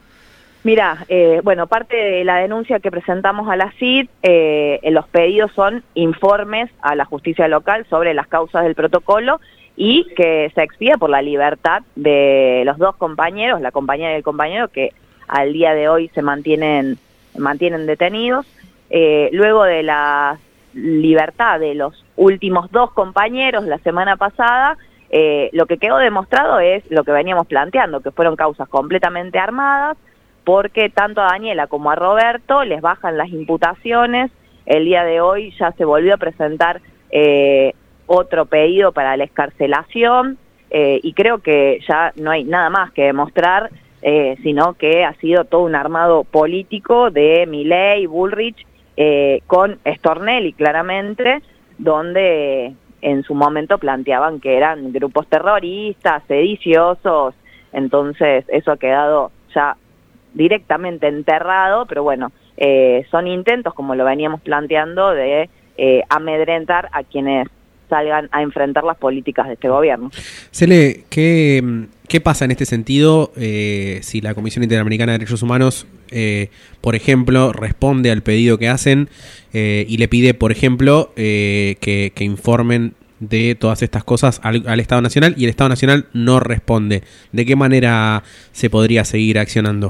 Mira, eh, bueno, parte de la denuncia que presentamos a la C I D, eh, los pedidos son informes a la justicia local sobre las causas del protocolo y que se expida por la libertad de los dos compañeros, la compañera y el compañero, que al día de hoy se mantienen, mantienen detenidos. Eh, luego de la libertad de los últimos dos compañeros la semana pasada, eh, lo que quedó demostrado es lo que veníamos planteando, que fueron causas completamente armadas, porque tanto a Daniela como a Roberto les bajan las imputaciones. El día de hoy ya se volvió a presentar eh, otro pedido para la excarcelación, eh, y creo que ya no hay nada más que demostrar, eh, sino que ha sido todo un armado político de Milei, Bullrich, eh, con Stornelli claramente, donde en su momento planteaban que eran grupos terroristas, sediciosos. Entonces eso ha quedado ya directamente enterrado, pero bueno, eh, son intentos, como lo veníamos planteando, de eh, amedrentar a quienes salgan a enfrentar las políticas de este gobierno. Cele, ¿qué, qué pasa en este sentido eh, si la Comisión Interamericana de Derechos Humanos, eh, por ejemplo, responde al pedido que hacen eh, y le pide, por ejemplo, eh, que, que informen de todas estas cosas al, al Estado Nacional, y el Estado Nacional no responde? ¿De qué manera se podría seguir accionando?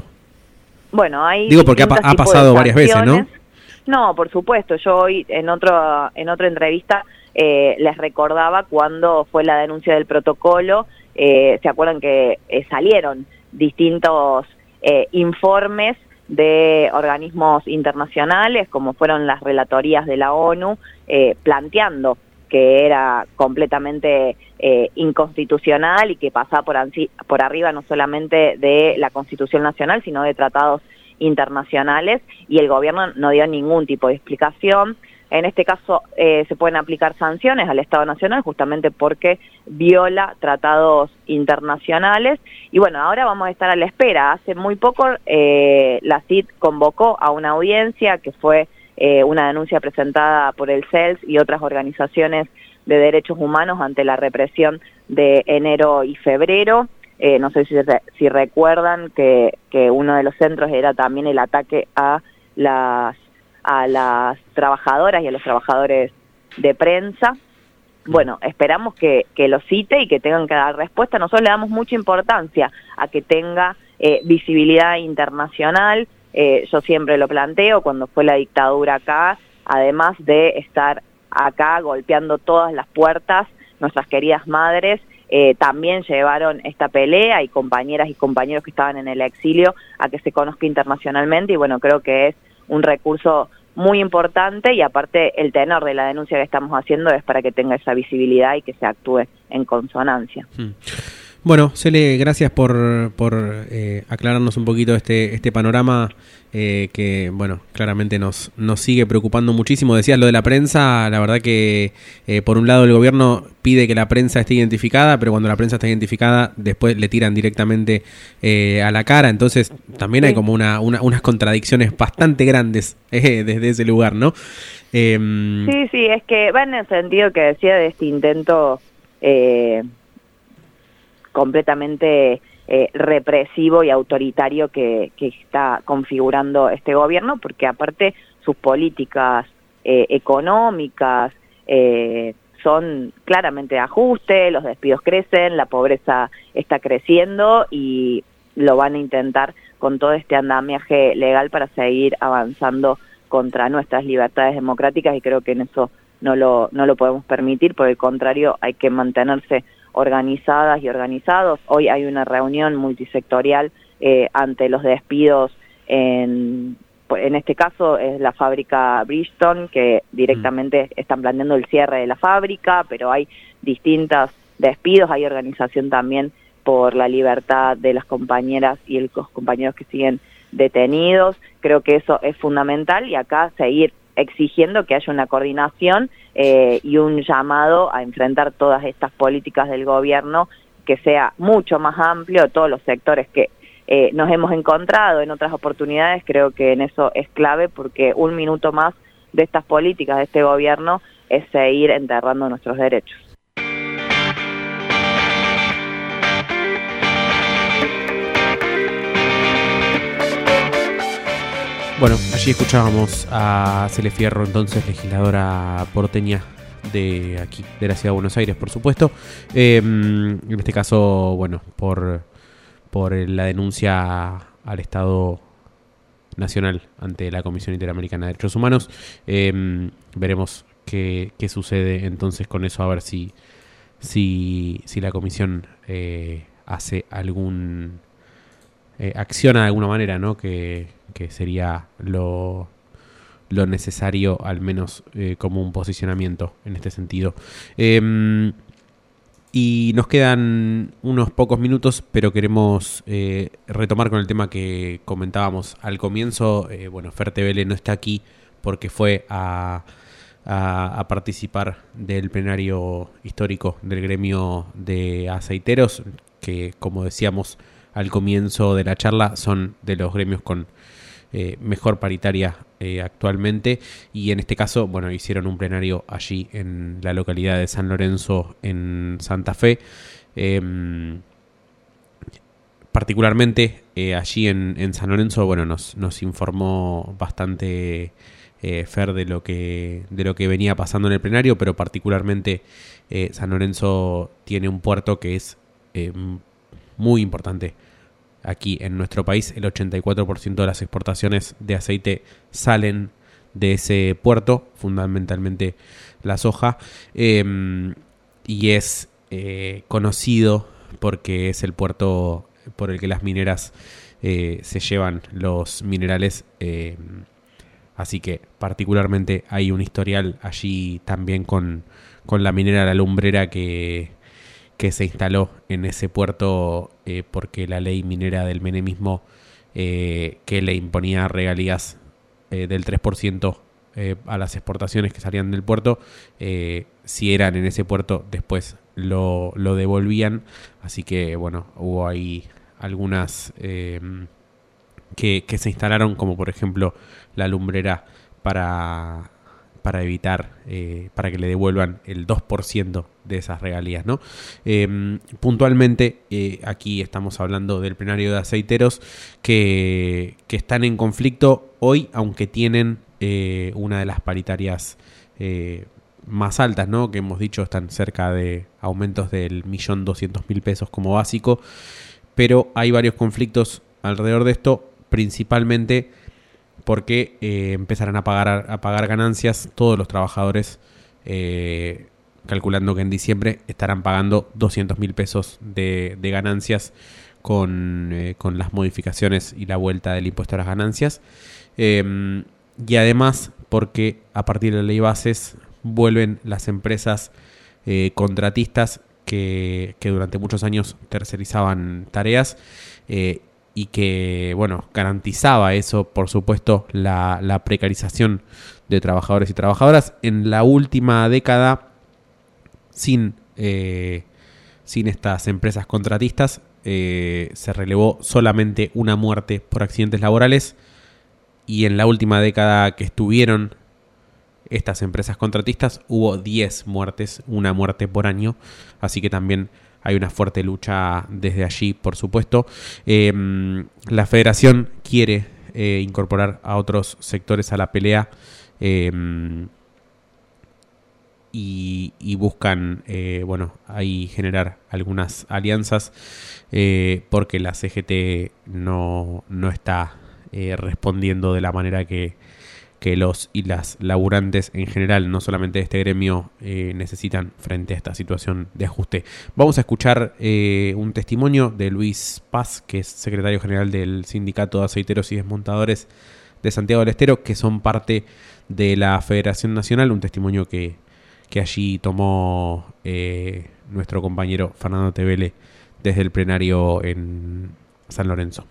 Bueno, hay Digo porque ha, ha pasado varias veces, ¿no? No, por supuesto. Yo hoy en otro en otra entrevista eh, les recordaba cuando fue la denuncia del protocolo. Eh, ¿Se acuerdan que eh, salieron distintos eh, informes de organismos internacionales, como fueron las relatorías de la ONU, eh, planteando que era completamente eh, inconstitucional y que pasaba por, ansi, por arriba no solamente de la Constitución Nacional, sino de tratados internacionales, y el gobierno no dio ningún tipo de explicación. En este caso eh, se pueden aplicar sanciones al Estado Nacional justamente porque viola tratados internacionales. Y bueno, ahora vamos a estar a la espera. Hace muy poco eh, la C I D convocó a una audiencia que fue Eh, una denuncia presentada por el C E L S y otras organizaciones de derechos humanos ante la represión de enero y febrero. Eh, no sé si, si recuerdan que, que uno de los centros era también el ataque a las, a las trabajadoras y a los trabajadores de prensa. Bueno, esperamos que, que lo cite y que tengan que dar respuesta. Nosotros le damos mucha importancia a que tenga eh, visibilidad internacional. Eh, yo siempre lo planteo, cuando fue la dictadura acá, además de estar acá golpeando todas las puertas, nuestras queridas madres eh, también llevaron esta pelea, y compañeras y compañeros que estaban en el exilio, a que se conozca internacionalmente. Y bueno, creo que es un recurso muy importante, y aparte el tenor de la denuncia que estamos haciendo es para que tenga esa visibilidad y que se actúe en consonancia. Hmm. Bueno, Cele, gracias por, por eh, aclararnos un poquito este, este panorama eh, que, bueno, claramente nos, nos sigue preocupando muchísimo. Decías lo de la prensa, la verdad que eh, por un lado el gobierno pide que la prensa esté identificada, pero cuando la prensa está identificada después le tiran directamente eh, a la cara. Entonces también sí hay como una, una unas contradicciones bastante grandes eh, desde ese lugar, ¿no? Eh, sí, sí, es que va en el sentido que decía de este intento Eh, completamente eh, represivo y autoritario que, que está configurando este gobierno, porque aparte sus políticas eh, económicas eh, son claramente de ajuste, los despidos crecen, la pobreza está creciendo, y lo van a intentar con todo este andamiaje legal para seguir avanzando contra nuestras libertades democráticas, y creo que en eso no lo, no lo podemos permitir. Por el contrario, hay que mantenerse organizadas y organizados. Hoy hay una reunión multisectorial eh, ante los despidos en, en este caso es la fábrica Bridgestone, que directamente mm. están planteando el cierre de la fábrica, pero hay distintos despidos, hay organización también por la libertad de las compañeras y los compañeros que siguen detenidos. Creo que eso es fundamental, y acá seguir exigiendo que haya una coordinación eh, y un llamado a enfrentar todas estas políticas del gobierno, que sea mucho más amplio, todos los sectores que, eh, nos hemos encontrado en otras oportunidades. Creo que en eso es clave, porque un minuto más de estas políticas de este gobierno es seguir enterrando nuestros derechos. Bueno, allí escuchábamos a Cele Fierro, entonces legisladora porteña de aquí, de la Ciudad de Buenos Aires, por supuesto. Eh, en este caso, bueno, por, por la denuncia al Estado Nacional ante la Comisión Interamericana de Derechos Humanos. Eh, veremos qué, qué sucede entonces con eso, a ver si, si, si la Comisión eh, hace algún... Eh, acciona de alguna manera, ¿no? Que, que sería lo, lo necesario, al menos eh, como un posicionamiento en este sentido. Eh, y nos quedan unos pocos minutos, pero queremos eh, retomar con el tema que comentábamos al comienzo. Eh, bueno, Ferte Vele no está aquí porque fue a, a, a participar del plenario histórico del gremio de aceiteros, que, como decíamos al comienzo de la charla, son de los gremios con eh, mejor paritaria eh, actualmente, y en este caso, bueno, hicieron un plenario allí en la localidad de San Lorenzo, en Santa Fe. Eh, particularmente eh, allí en, en San Lorenzo, bueno, nos, nos informó bastante eh, Fer de lo que de lo que venía pasando en el plenario, pero particularmente eh, San Lorenzo tiene un puerto que es eh, muy importante aquí en nuestro país. El ochenta y cuatro por ciento de las exportaciones de aceite salen de ese puerto, fundamentalmente la soja, eh, y es eh, conocido porque es el puerto por el que las mineras eh, se llevan los minerales, eh, así que particularmente hay un historial allí también con, con la minera La Lumbrera que que se instaló en ese puerto eh, porque la ley minera del menemismo eh, que le imponía regalías eh, del tres por ciento eh, a las exportaciones que salían del puerto, eh, si eran en ese puerto después lo, lo devolvían, así que bueno, hubo ahí algunas eh, que, que se instalaron, como por ejemplo La Lumbrera, para... para evitar, eh, para que le devuelvan el dos por ciento de esas regalías, ¿no? Eh, puntualmente, eh, aquí estamos hablando del plenario de aceiteros que, que están en conflicto hoy, aunque tienen eh, una de las paritarias eh, más altas, ¿no? Que hemos dicho están cerca de aumentos del millón doscientos mil pesos como básico, pero hay varios conflictos alrededor de esto, principalmente porque eh, empezarán a pagar, a pagar ganancias todos los trabajadores, eh, calculando que en diciembre estarán pagando doscientos mil pesos de, de ganancias con, eh, con las modificaciones y la vuelta del impuesto a las ganancias. Eh, y además porque a partir de la ley bases vuelven las empresas eh, contratistas que, que durante muchos años tercerizaban tareas, eh, y que, bueno, garantizaba eso, por supuesto, la, la precarización de trabajadores y trabajadoras. En la última década, sin, eh, sin estas empresas contratistas, eh, se relevó solamente una muerte por accidentes laborales, y en la última década que estuvieron estas empresas contratistas hubo diez muertes, una muerte por año, así que también hay una fuerte lucha desde allí, por supuesto. Eh, la federación quiere eh, incorporar a otros sectores a la pelea eh, y, y buscan, eh, bueno, ahí generar algunas alianzas eh, porque la C G T no, no está eh, respondiendo de la manera que que los y las laburantes en general, no solamente de este gremio, eh, necesitan frente a esta situación de ajuste. Vamos a escuchar eh, un testimonio de Luis Paz, que es secretario general del Sindicato de Aceiteros y Desmontadores de Santiago del Estero, que son parte de la Federación Nacional, un testimonio que, que allí tomó eh, nuestro compañero Fernando Tevele desde el plenario en San Lorenzo.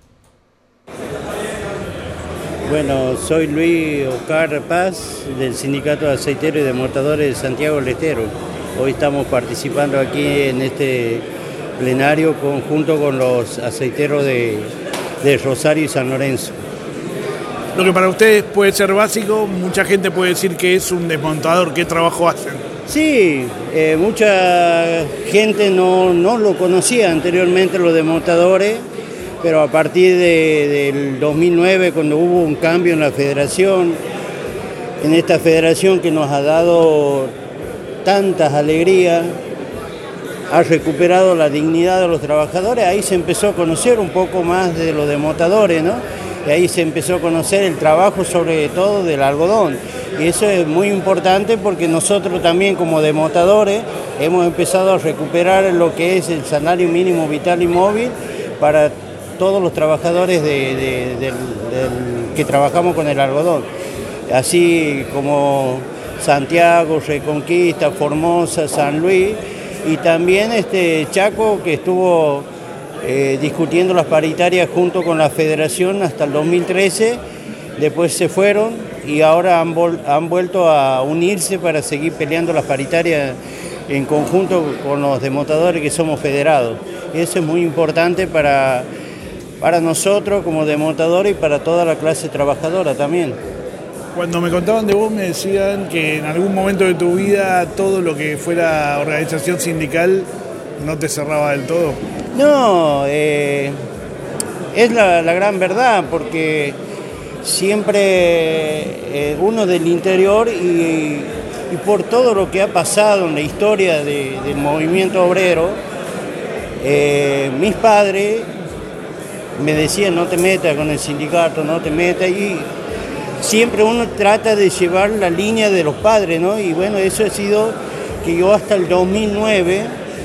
Bueno, soy Luis Oscar Paz del Sindicato de Aceiteros y Desmontadores de Santiago del Estero. Hoy estamos participando aquí en este plenario con, junto con los aceiteros de, de Rosario y San Lorenzo. Lo que para ustedes puede ser básico, mucha gente puede decir que es un desmontador. ¿Qué trabajo hacen? Sí, eh, mucha gente no, no lo conocía anteriormente, los desmontadores, pero a partir de, del dos mil nueve, cuando hubo un cambio en la federación, en esta federación que nos ha dado tantas alegrías, ha recuperado la dignidad de los trabajadores, ahí se empezó a conocer un poco más de los desmontadores, ¿no? Y ahí se empezó a conocer el trabajo sobre todo del algodón. Y eso es muy importante porque nosotros también como desmontadores hemos empezado a recuperar lo que es el salario mínimo vital y móvil para todos los trabajadores de, de, de, de, que trabajamos con el algodón. Así como Santiago, Reconquista, Formosa, San Luis y también este Chaco, que estuvo Eh, discutiendo las paritarias junto con la federación hasta el dos mil trece, después se fueron y ahora han, han vuelto a unirse para seguir peleando las paritarias en conjunto con los desmontadores que somos federados. Eso es muy importante para, para nosotros como desmontadores y para toda la clase trabajadora también. Cuando me contaban de vos me decían que en algún momento de tu vida todo lo que fuera organización sindical no te cerraba del todo. No, eh, es la, la gran verdad, porque siempre eh, uno del interior y, y por todo lo que ha pasado en la historia de, del movimiento obrero, eh, mis padres me decían no te metas con el sindicato, no te metas, y siempre uno trata de llevar la línea de los padres, ¿no? Y bueno, eso ha sido que yo hasta el dos mil nueve...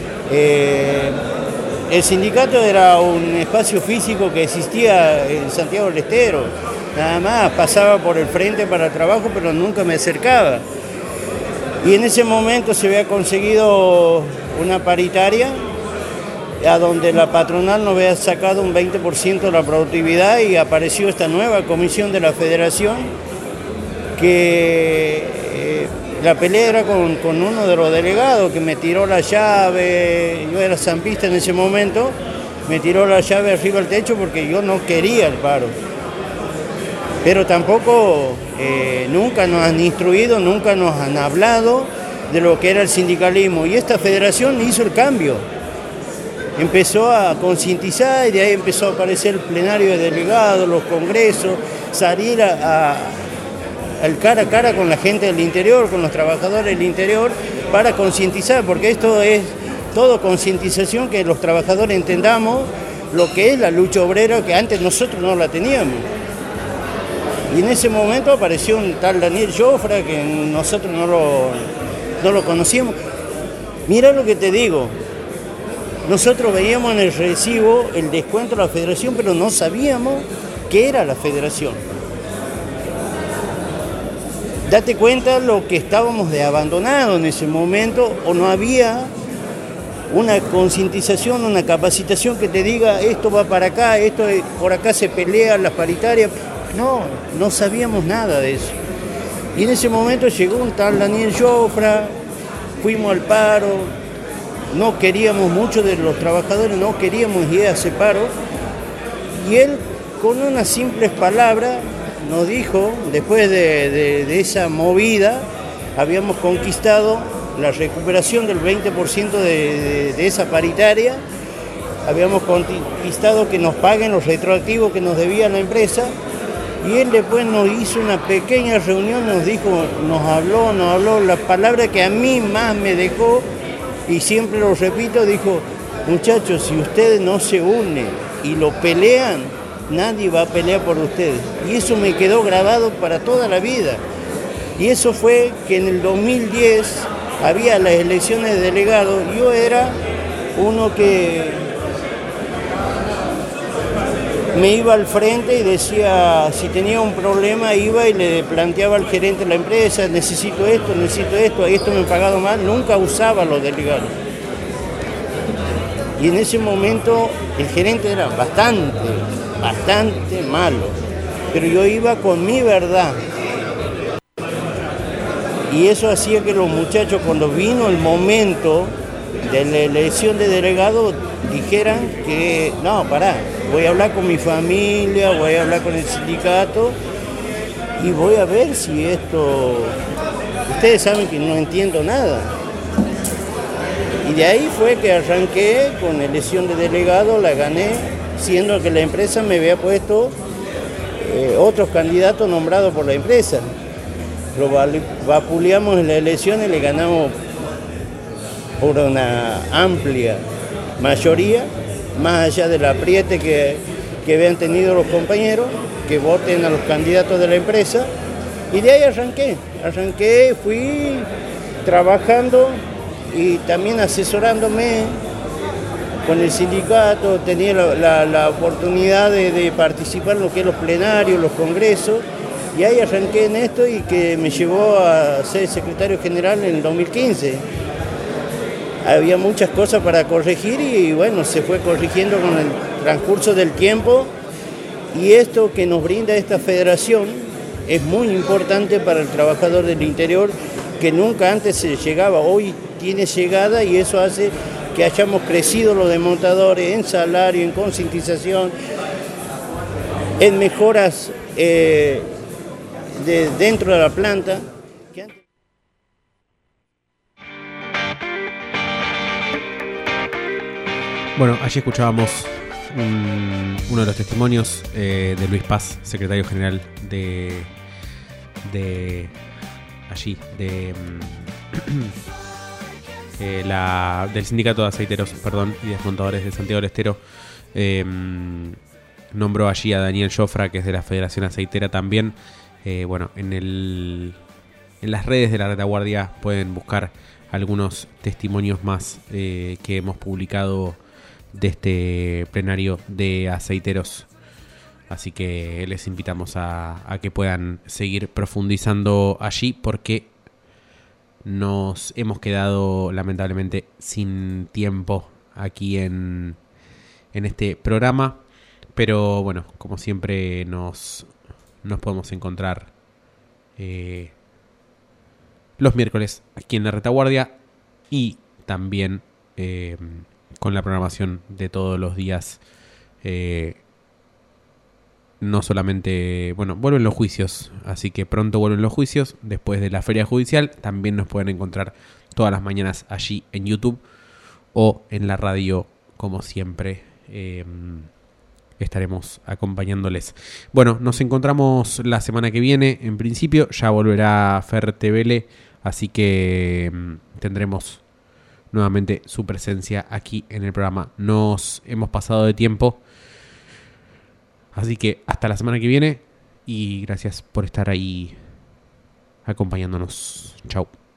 Eh, el sindicato era un espacio físico que existía en Santiago del Estero, nada más, pasaba por el frente para el trabajo, pero nunca me acercaba. Y en ese momento se había conseguido una paritaria, a donde la patronal nos había sacado un veinte por ciento de la productividad y apareció esta nueva comisión de la federación, que eh, la pelea era con, con uno de los delegados que me tiró la llave, yo era zampista en ese momento, me tiró la llave arriba del techo porque yo no quería el paro. Pero tampoco, eh, nunca nos han instruido, nunca nos han hablado de lo que era el sindicalismo. Y esta federación hizo el cambio. Empezó a concientizar y de ahí empezó a aparecer el plenario de delegados, los congresos, salir a... a al cara a cara con la gente del interior, con los trabajadores del interior, para concientizar, porque esto es todo concientización, que los trabajadores entendamos lo que es la lucha obrera, que antes nosotros no la teníamos. Y en ese momento apareció un tal Daniel Jofra, que nosotros no lo, no lo conocíamos. Mira lo que te digo, nosotros veíamos en el recibo el descuento de la federación, pero no sabíamos qué era la federación. Date cuenta lo que estábamos de abandonado en ese momento, o no había una concientización, una capacitación que te diga esto va para acá, esto por acá se pelean las paritarias. No, no sabíamos nada de eso. Y en ese momento llegó un tal Daniel Jofra, fuimos al paro, no queríamos mucho de los trabajadores, no queríamos ir a ese paro, y él con unas simples palabras nos dijo, después de, de, de esa movida, habíamos conquistado la recuperación del veinte por ciento de, de, de esa paritaria, habíamos conquistado que nos paguen los retroactivos que nos debía la empresa, y él después nos hizo una pequeña reunión, nos dijo, nos habló, nos habló, la palabra que a mí más me dejó, y siempre lo repito, dijo, muchachos, si ustedes no se unen y lo pelean, nadie va a pelear por ustedes. Y eso me quedó grabado para toda la vida. Y eso fue que en el dos mil diez había las elecciones de delegados. Yo era uno que me iba al frente y decía, si tenía un problema, iba y le planteaba al gerente de la empresa, necesito esto, necesito esto, esto me han pagado mal. Nunca usaba los delegados. Y en ese momento el gerente era bastante... bastante malo, pero yo iba con mi verdad, y eso hacía que los muchachos, cuando vino el momento de la elección de delegado dijeran que, no, pará, voy a hablar con mi familia, voy a hablar con el sindicato y voy a ver si esto... Ustedes saben que no entiendo nada. Y de ahí fue que arranqué con elección de delegado, la gané, siendo que la empresa me había puesto eh, otros candidatos nombrados por la empresa. Lo vapuleamos en las elecciones y le ganamos por una amplia mayoría, más allá del apriete que, que habían tenido los compañeros, que voten a los candidatos de la empresa. Y de ahí arranqué, arranqué, fui trabajando y también asesorándome con el sindicato, tenía la, la, la oportunidad de, de participar en lo que es los plenarios, los congresos, y ahí arranqué en esto y que me llevó a ser secretario general en el dos mil quince. Había muchas cosas para corregir y bueno, se fue corrigiendo con el transcurso del tiempo, y esto que nos brinda esta federación es muy importante para el trabajador del interior, que nunca antes se llegaba, hoy tiene llegada y eso hace que hayamos crecido los desmontadores en salario, en concientización, en mejoras eh, de, dentro de la planta. Bueno, allí escuchábamos un, uno de los testimonios eh, de Luis Paz, secretario general de, de allí, de eh, la, del sindicato de aceiteros, perdón, y desmontadores de Santiago del Estero. Eh, nombró allí a Daniel Jofra, que es de la Federación Aceitera también. Eh, bueno, en el en las redes de la Retaguardia pueden buscar algunos testimonios más eh, que hemos publicado de este plenario de aceiteros, así que les invitamos a, a que puedan seguir profundizando allí, porque nos hemos quedado lamentablemente sin tiempo aquí en, en este programa, pero bueno, como siempre nos, nos podemos encontrar eh, los miércoles aquí en la Retaguardia, y también eh, con la programación de todos los días. Eh, no solamente, bueno, vuelven los juicios, así que pronto vuelven los juicios después de la feria judicial. También nos pueden encontrar todas las mañanas allí en YouTube o en la radio, como siempre. Eh, estaremos acompañándoles. Bueno, nos encontramos la semana que viene. En principio ya volverá Fer Tevele, así que eh, tendremos nuevamente su presencia aquí en el programa. Nos hemos pasado de tiempo, así que hasta la semana que viene, y gracias por estar ahí acompañándonos. Chau.